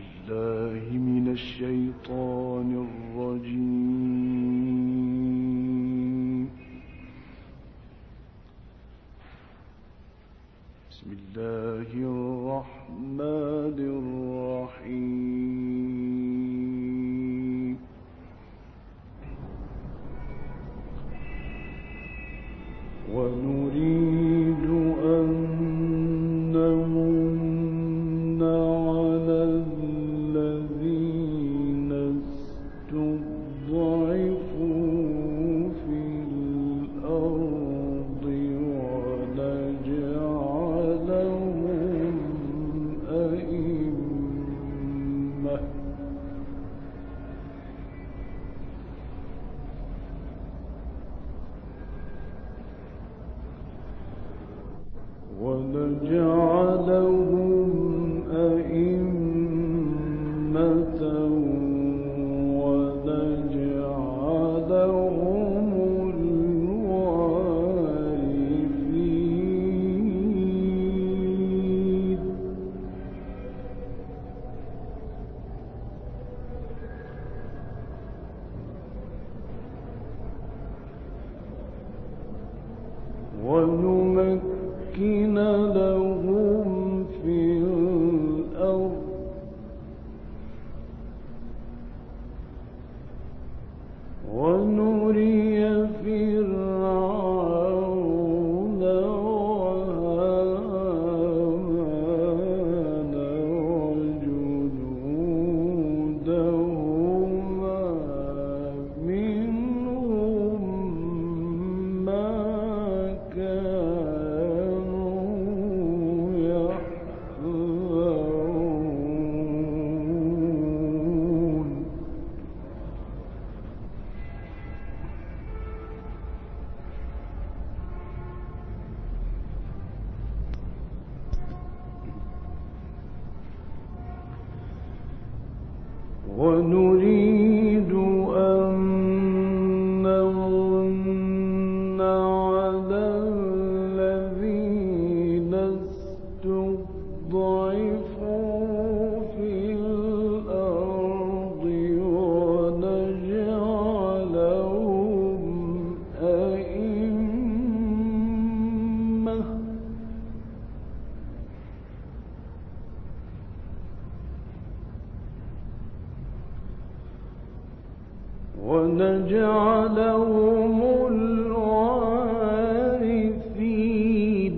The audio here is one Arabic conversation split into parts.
بالله من الشيطان الرجيم. بسم الله الرحمن الرحيم. ونريد أن نمن على الذين استضعفوا في الأرض ونجعلهم أئمة ونجعلهم الوارثين. ونمكن لهم في الأرض ونري فرعون وهامان وجنودهما منهم ما كانوا يحذرون. ونريد أن نمن على الذين استضعفوا في الأرض ونجعلهم أئمة ونجعلهم الوارثين.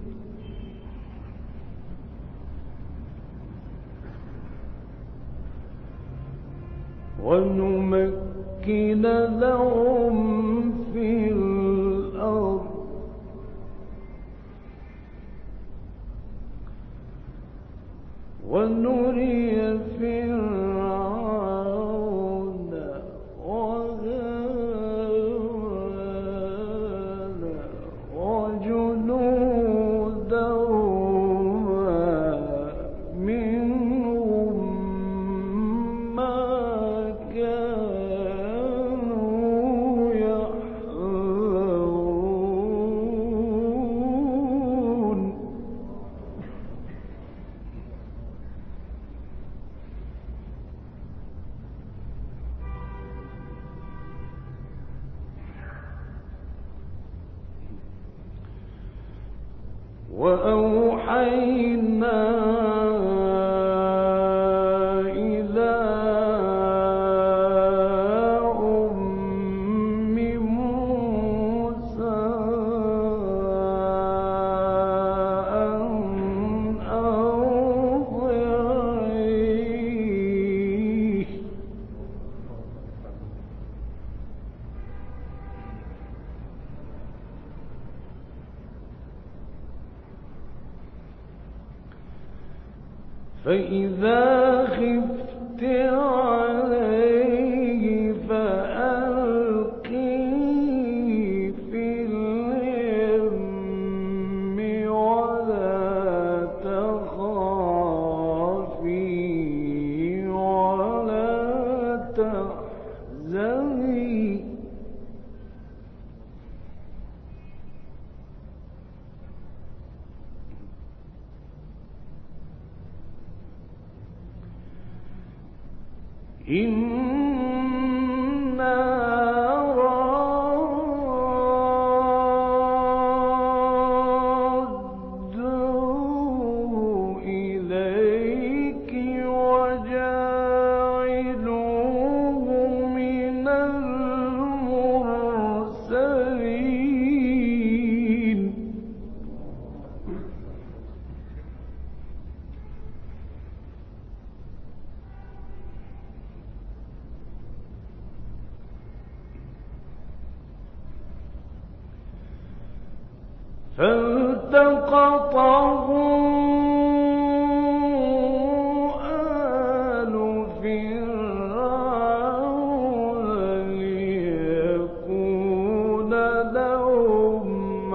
ونمكن لهم في الأرض ونري فرعون وهامان وجنودهما منهم ما كانوا يحذرون. وأوحينا إلى أم موسى أن أرضعيه فإذا خفت عليه فألقيه في اليم ولا تخافي ولا تحزني إنا رادوه إليك وجاعلوه من المرسلين فالتقطه آل فرعون ليكون لهم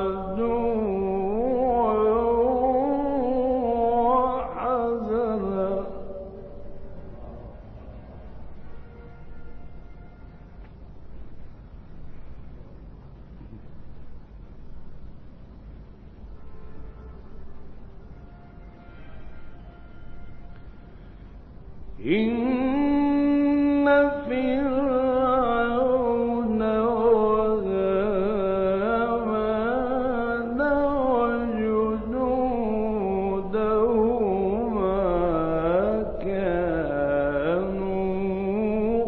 عدوا وحزنا إن فرعون وهامان وجنودهما كانوا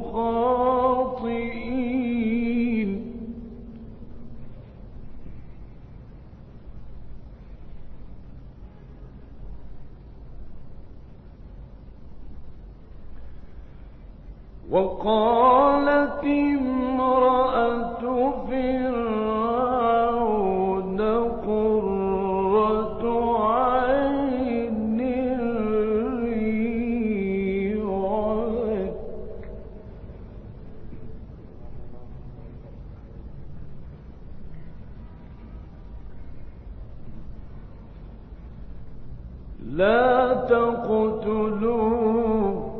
خاطئين وقالت امرأة فرعون قرة عين لي ولك لا تقتلوه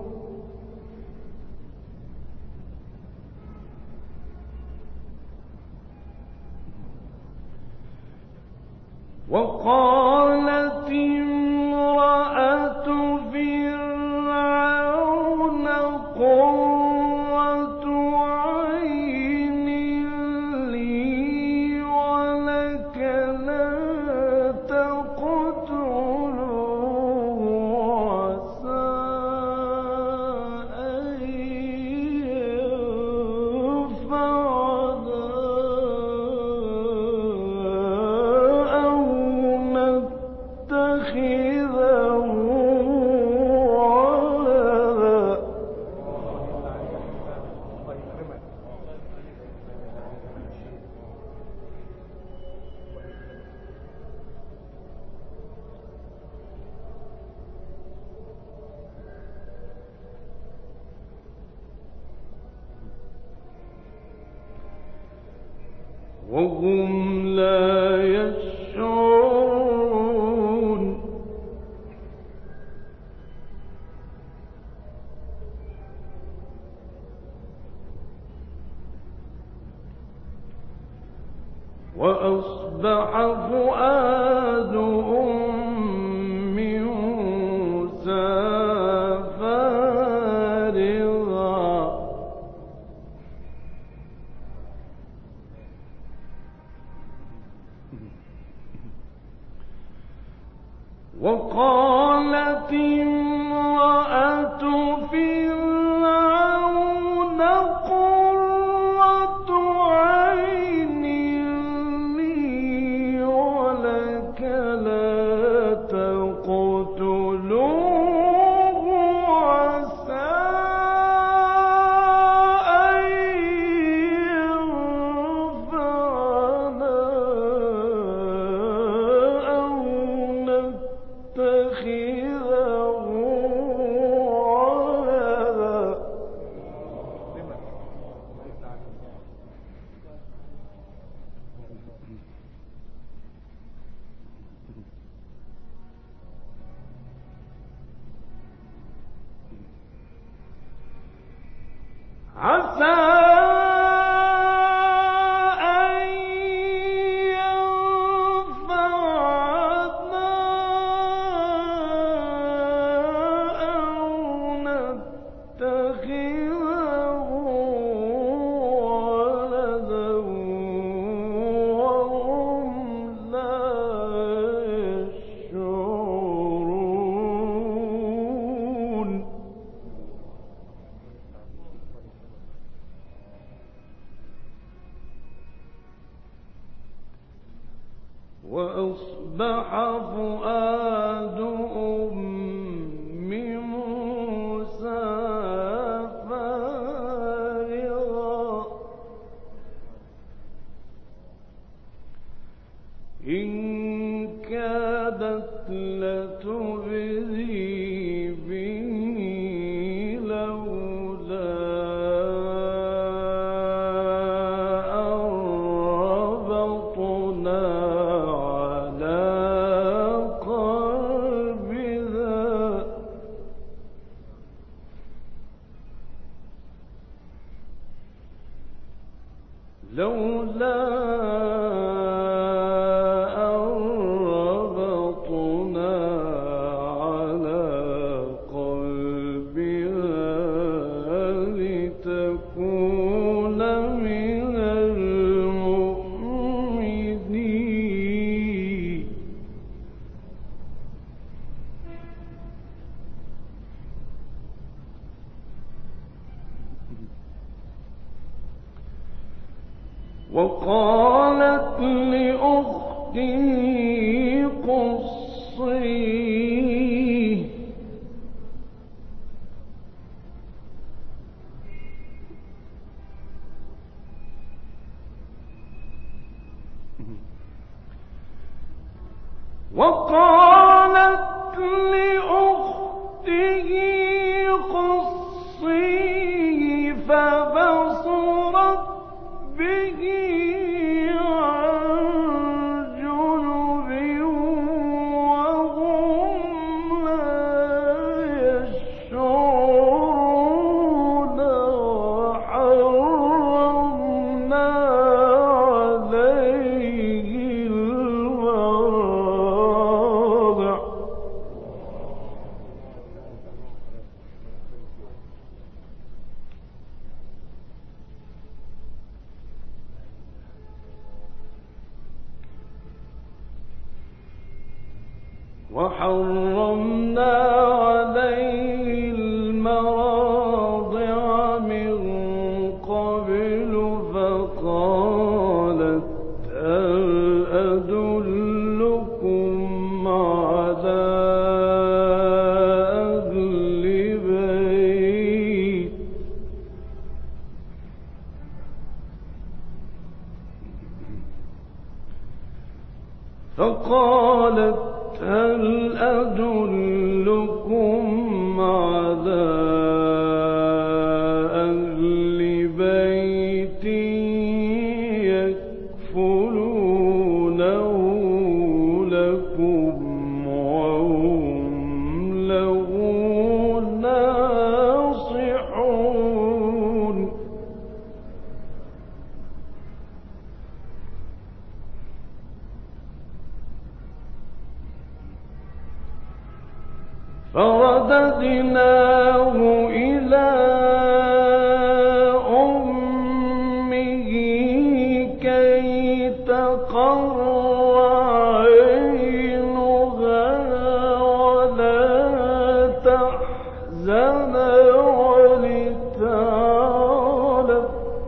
وقالت امرأة فرعون قرة عين لي ولك لا تقتلوه عسى أن ينفعنا أو نتخذه ولدا وهم لا يشعرون وأصبح فؤاد أم موسى فارغا وقالت امرأة فرعون قرة عين لي ولك لا تقتلوه عسى أن ينفعنا أو نتخذه ولدا عسى أن ينفعنا أو نتخذه وقالت لأخته قصيه وقالت لأخته قصيه فبصرت به عن جنب وهم لا يشعرون وحرمنا عليه المراضع من قبل فقالت هل أدلكم على أهل بيت هل أدلكم على أهل بيت يكفلونه لكم وهم له ناصحون فرددناه إلى أمه كي تقر عينها ولا تحزن ولتعلم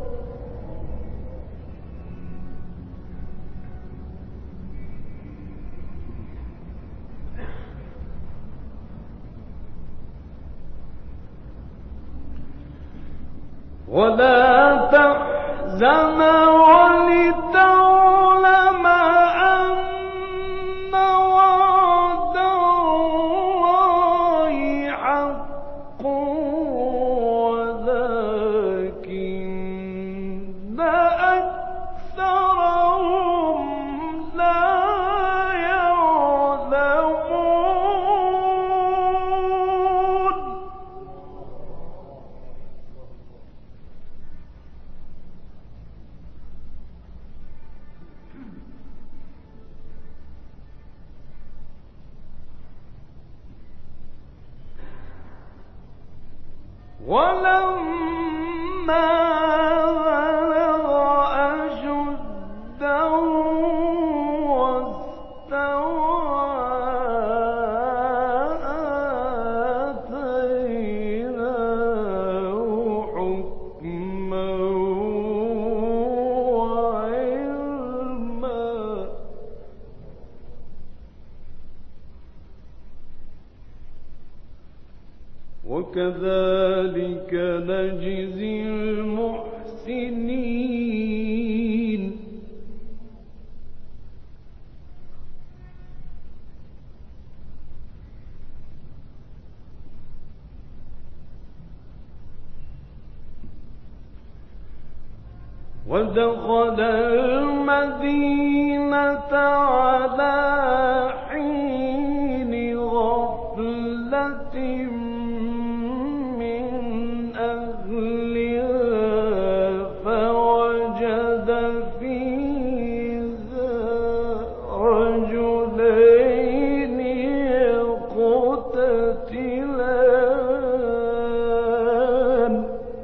أن وعد الله حق ولكن أكثرهم لا يعلمون ولما بلغ أشده واستوى آتيناه حكما وعلما وكذلك نجزي المحسنين ودخل المدينة على حين غفلة من أهلها فوجد فيها رجلين يقتتلان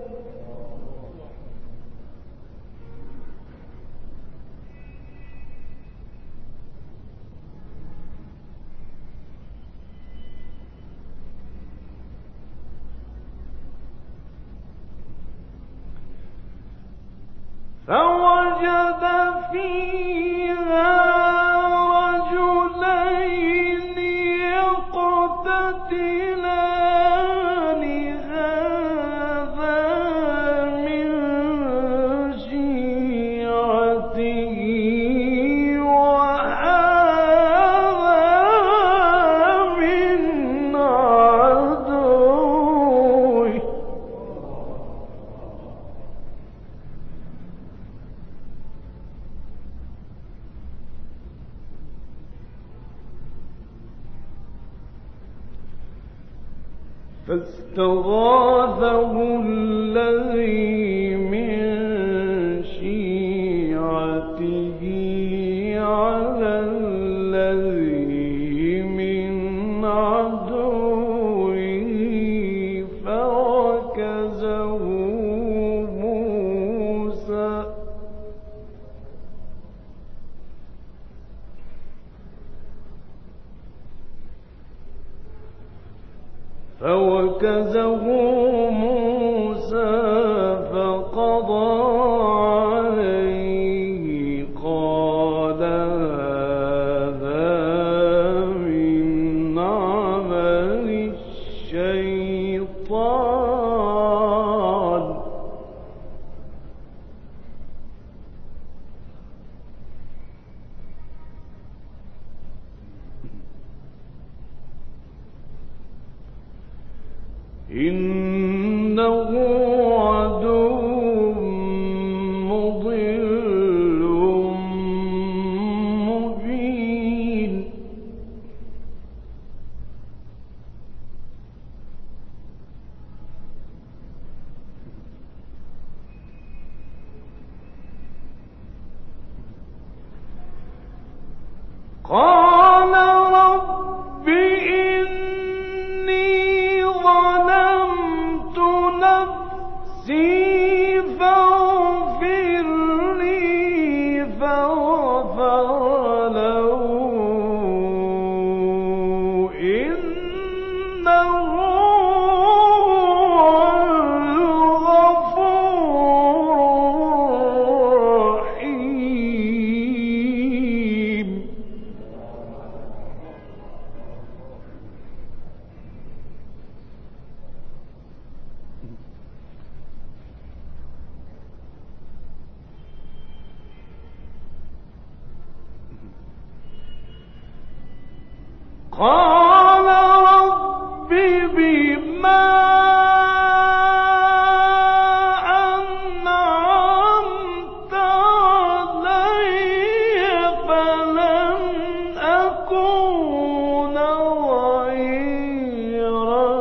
فوجد فيها رجلين يقتتلان هذا من شيعته وهذا من عدوه فاستغاثه الذي من شيعته على الذي من عدوه فوكزه موسى فقضى عليه قال هذا من عمل الشيطان إنه عدو مضل مبين قال رب إني ظلمت نفسي فاغفر لي فغفر له إنه هو الغفور الرحيم قال رب بما أنعمت علي فلن أكون ظهيرا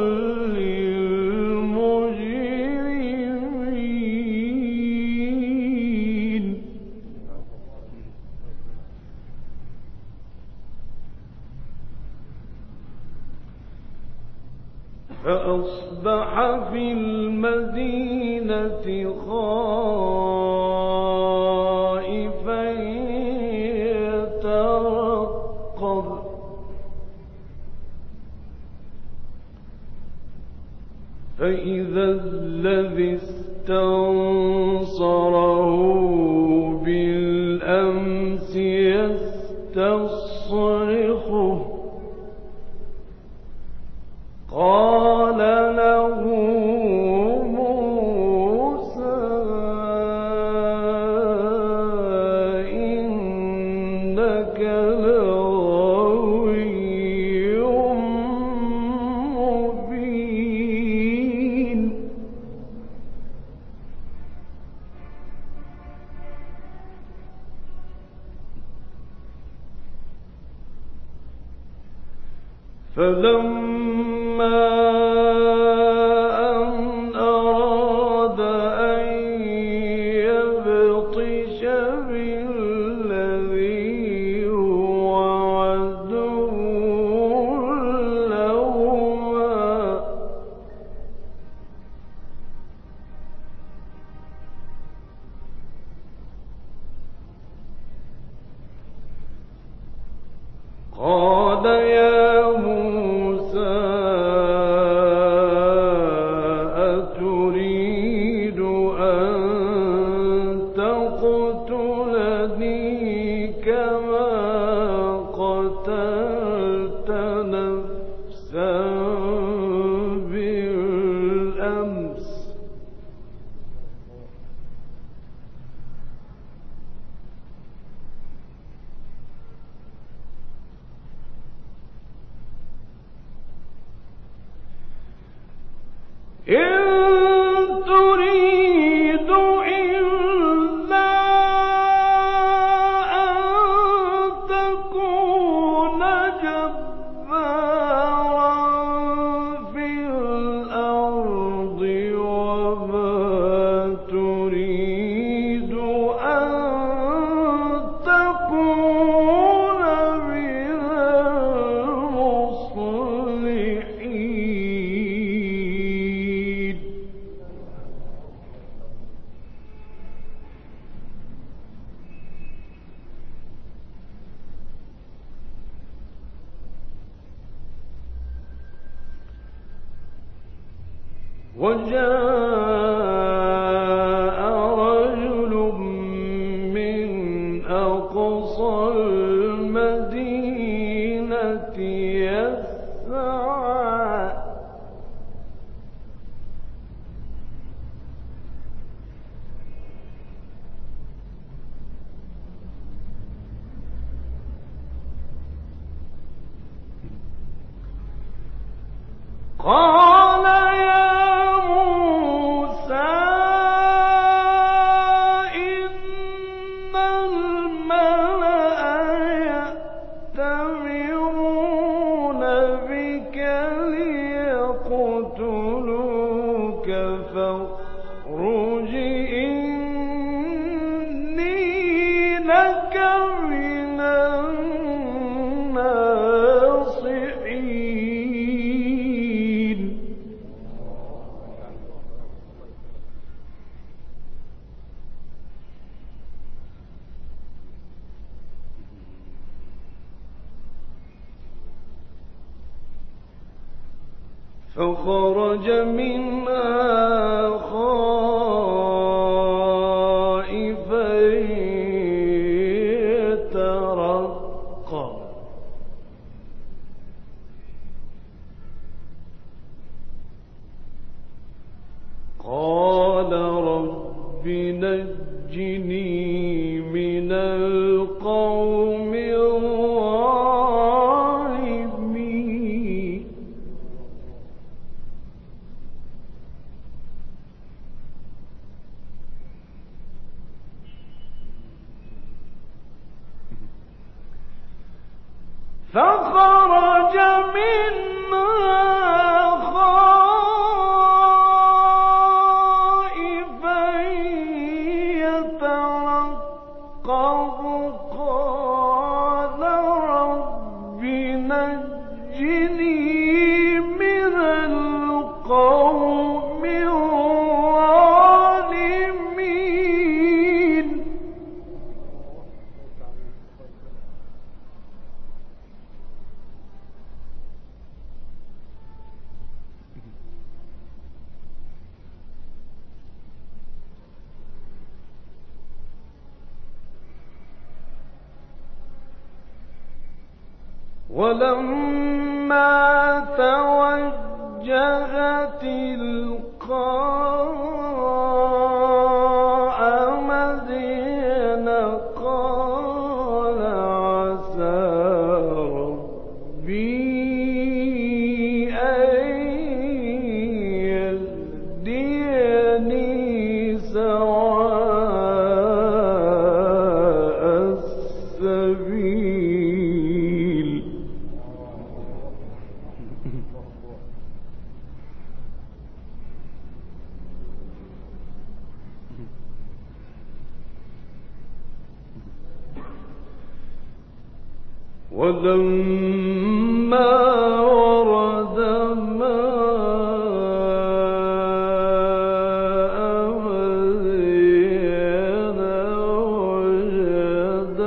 للمجرمين فأصبح في المدينة خائفا يترقب فإذا الذي استنصره بالأمس يستصرخه قال له موسى إنك لغوي مبين. أن أراد أن يبطش بالذي هو عدو لهما قال يا موسى أتريد أن تقتلني كما قتلت نفسا بالأمس إن تريد إلا أن تكون جبارا في الأرض وما تريد أن تكون من المصلحين وجاء رجل من أقصى المدينة يسعى قال يا موسى إن الملأ يأتمرون بك ليقتلوك فاخرج إني لك من الناصحين فخرج منها خائفا يترقب قال رب نجني من القوم الظالمين فخرج منها خائفا يترقب قال رب نجني من القوم الظالمين ولما توجه تلقاء مدين قال عسى ربي أن يهديني سواء السبيل ولما ورد ماء مدين وجد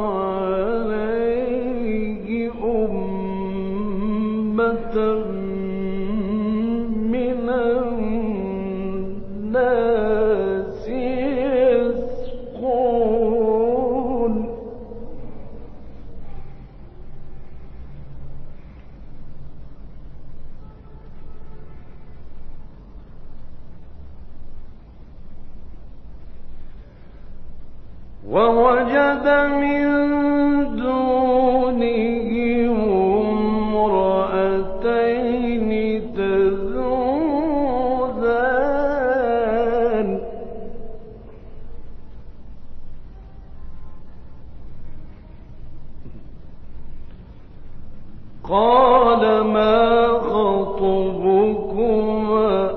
عليه أمة من الناس يسقون ووجد من دونهم امرأتين تذودان قال ما خطبكما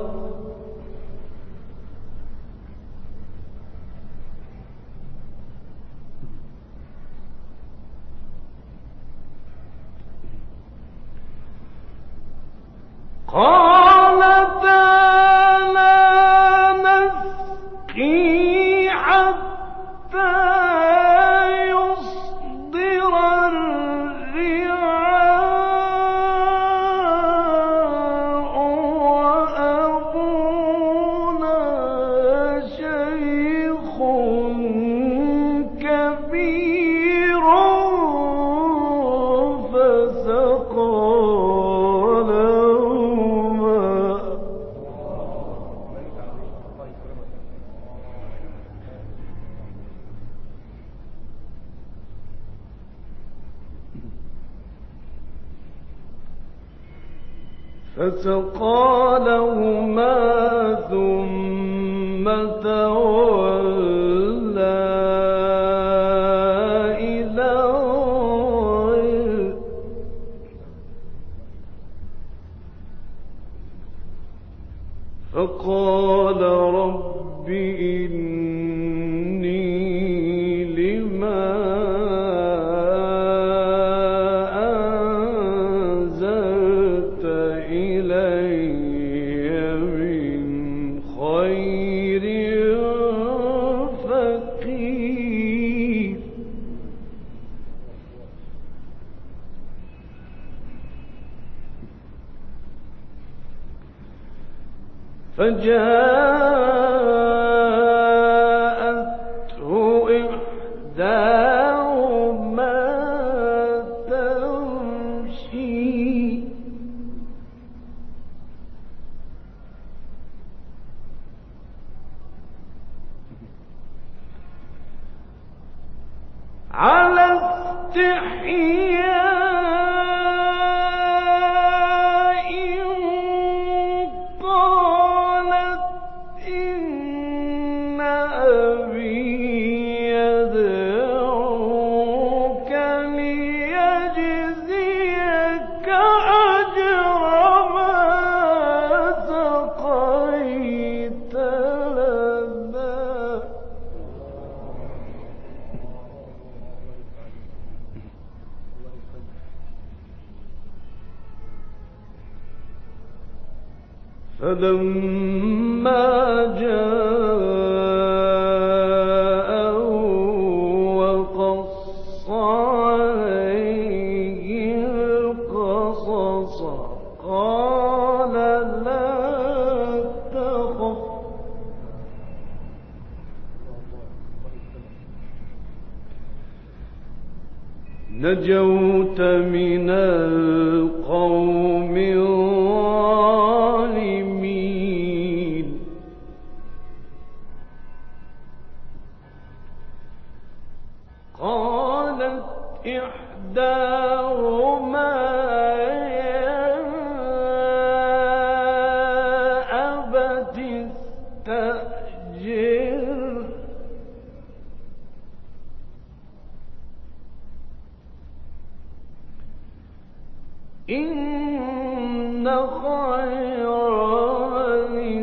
قالتا لا نسقي حتى يصدر الرعاء وأبونا شيخ كبير فسقى لهما ثم تولى إلى الظل فقال رب إني لما أنزلت إلي من خير فقير فجاءته إحداهما تمشي على استحياء قالت إن أبي يدعوك ليجزيك أجر ما سقيت لنا فلما جاءه وقص عليه القصص قال لا تخف نجوت من القوم الظالمين قالت إحداهما يا أبت استأجره إن خير من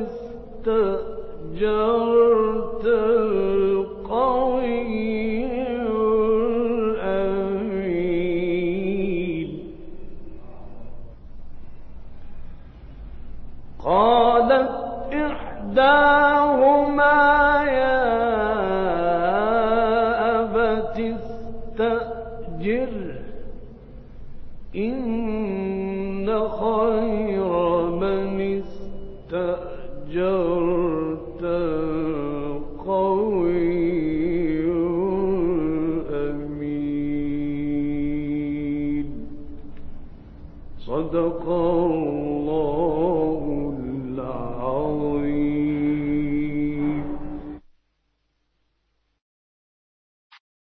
استأجرت القوي الأمين إحداهما يا أبت استأجره إن خير من استأجرت القوي الأمين. صدق الله